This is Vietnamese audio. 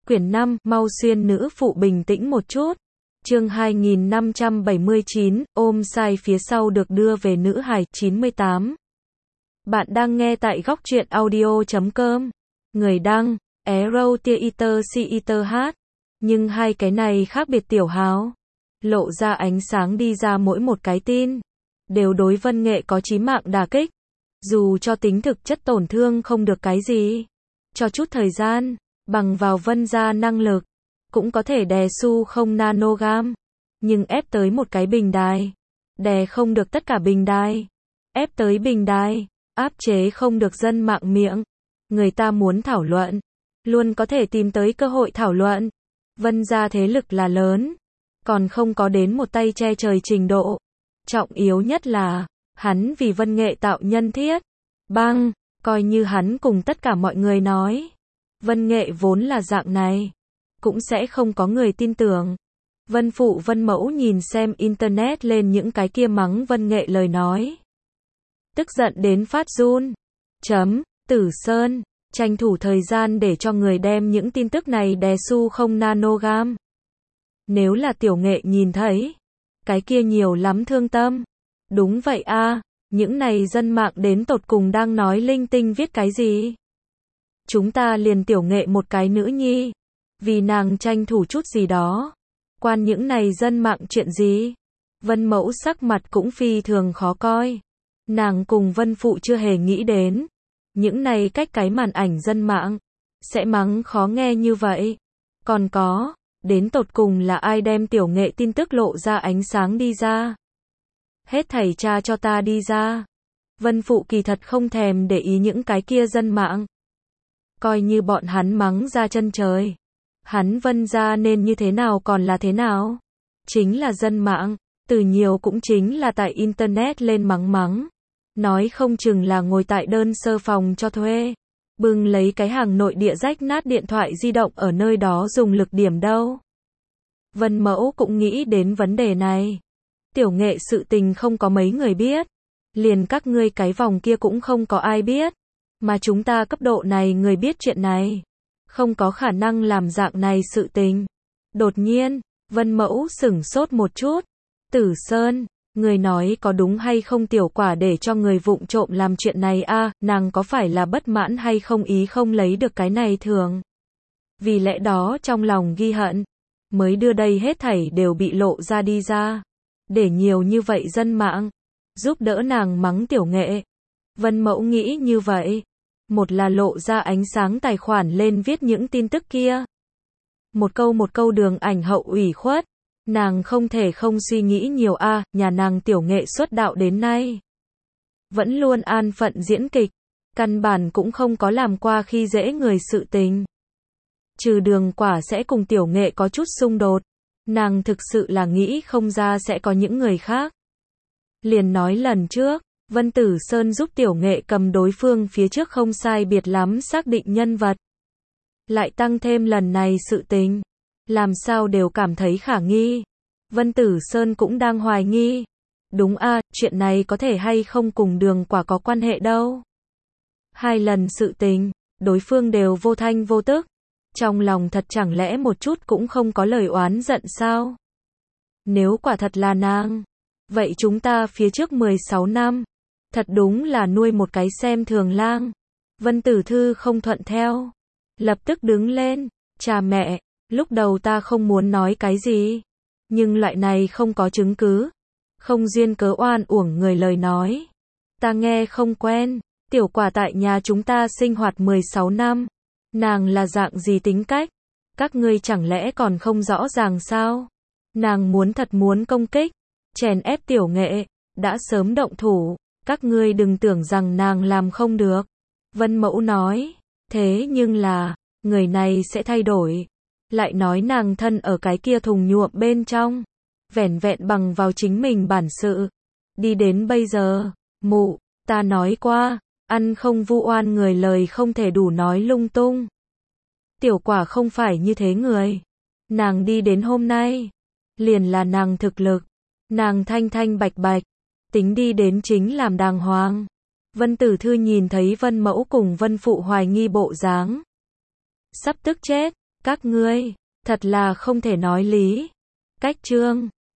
Quyển 5, mau xuyên nữ phụ bình tĩnh một chút. Chương 2579, ôm sai phía sau được đưa về nữ hài 98. Bạn đang nghe tại góc truyện audio.com. Người đăng, Arrow Theater CETH. Nhưng hai cái này khác biệt tiểu hào. Lộ ra ánh sáng đi ra mỗi một cái tin. Đều đối Vân Nghệ có chí mạng đả kích. Dù cho tính thực chất tổn thương không được cái gì. Cho chút thời gian, bằng vào Vân gia năng lực, cũng có thể đè su không nanogam. Nhưng ép tới một cái bình đài. Đè không được tất cả bình đài. Ép tới bình đài, áp chế không được dân mạng miệng. Người ta muốn thảo luận, luôn có thể tìm tới cơ hội thảo luận. Vân gia thế lực là lớn, còn không có đến một tay che trời trình độ. Trọng yếu nhất là, hắn vì Vân Nghệ tạo nhân thiết. Băng, coi như hắn cùng tất cả mọi người nói. Vân Nghệ vốn là dạng này, cũng sẽ không có người tin tưởng. Vân phụ Vân mẫu nhìn xem internet lên những cái kia mắng Vân Nghệ lời nói. Tức giận đến phát run. Tử Sơn, tranh thủ thời gian để cho người đem những tin tức này đè su không nanogam. Nếu là Tiểu Nghệ nhìn thấy, cái kia nhiều lắm thương tâm. Đúng vậy a, những này dân mạng đến tột cùng đang nói linh tinh viết cái gì? Chúng ta liền Tiểu Nghệ một cái nữ nhi, vì nàng tranh thủ chút gì đó. Quan những này dân mạng chuyện gì? Vân mẫu sắc mặt cũng phi thường khó coi. Nàng cùng Vân phụ chưa hề nghĩ đến. Những này cách cái màn ảnh dân mạng sẽ mắng khó nghe như vậy. Còn có, đến tột cùng là ai đem Tiểu Nghệ tin tức lộ ra ánh sáng đi ra? Hết thảy tra cho ta đi ra. Vân phụ kỳ thật không thèm để ý những cái kia dân mạng. Coi như bọn hắn mắng ra chân trời. Hắn Vân gia nên như thế nào còn là thế nào? Chính là dân mạng, từ nhiều cũng chính là tại internet lên mắng. Nói không chừng là ngồi tại đơn sơ phòng cho thuê. Bưng lấy cái hàng nội địa rách nát điện thoại di động ở nơi đó dùng lực điểm đâu. Vân mẫu cũng nghĩ đến vấn đề này. Tiểu Nghệ sự tình không có mấy người biết. Liền các ngươi cái vòng kia cũng không có ai biết. Mà chúng ta cấp độ này người biết chuyện này. Không có khả năng làm dạng này sự tình. Đột nhiên, Vân mẫu sửng sốt một chút. Tử Sơn, người nói có đúng hay không tiểu quả để cho người vụng trộm làm chuyện này a, nàng có phải là bất mãn hay không ý không lấy được cái này thường. Vì lẽ đó trong lòng ghi hận, mới đưa đây hết thảy đều bị lộ ra đi ra. Để nhiều như vậy dân mạng, giúp đỡ nàng mắng Tiểu Nghệ. Vân mẫu nghĩ như vậy. Một là lộ ra ánh sáng tài khoản lên viết những tin tức kia. Một câu đường ảnh hậu ủy khuất. Nàng không thể không suy nghĩ nhiều a, nhà nàng Tiểu Nghệ xuất đạo đến nay. Vẫn luôn an phận diễn kịch. Căn bản cũng không có làm qua khi dễ người sự tình. Trừ Đường Quả sẽ cùng Tiểu Nghệ có chút xung đột. Nàng thực sự là nghĩ không ra sẽ có những người khác. Liền nói lần trước, Vân Tử Sơn giúp Tiểu Nghệ cầm đối phương phía trước không sai biệt lắm xác định nhân vật. Lại tăng thêm lần này sự tình. Làm sao đều cảm thấy khả nghi. Vân Tử Sơn cũng đang hoài nghi. Đúng a, chuyện này có thể hay không cùng Đường Quả có quan hệ đâu. Hai lần sự tình, đối phương đều vô thanh vô tức. Trong lòng thật chẳng lẽ một chút cũng không có lời oán giận sao? Nếu quả thật là nàng, vậy chúng ta phía trước 16 năm, thật đúng là nuôi một cái xem thường lang. Vân Tử Thư không thuận theo. Lập tức đứng lên. Cha mẹ, lúc đầu ta không muốn nói cái gì. Nhưng loại này không có chứng cứ. Không duyên cớ oan uổng người lời nói. Ta nghe không quen. Tiểu Quả tại nhà chúng ta sinh hoạt 16 năm. Nàng là dạng gì tính cách? Các ngươi chẳng lẽ còn không rõ ràng sao? Nàng thật muốn công kích, chèn ép Tiểu Nghệ, đã sớm động thủ. Các ngươi đừng tưởng rằng nàng làm không được. Vân mẫu nói, thế nhưng là, người này sẽ thay đổi. Lại nói nàng thân ở cái kia thùng nhuộm bên trong. Vẻn vẹn bằng vào chính mình bản sự. Đi đến bây giờ, mụ, ta nói qua, ăn không vu oan người lời không thể đủ nói lung tung. Tiểu Quả không phải như thế người. Nàng đi đến hôm nay, liền là nàng thực lực. Nàng thanh thanh bạch bạch. Tính đi đến chính làm đàng hoàng. Vân Tử Thư nhìn thấy Vân mẫu cùng Vân phụ hoài nghi bộ dáng. Sắp tức chết. Các ngươi, thật là không thể nói lý. Cách chương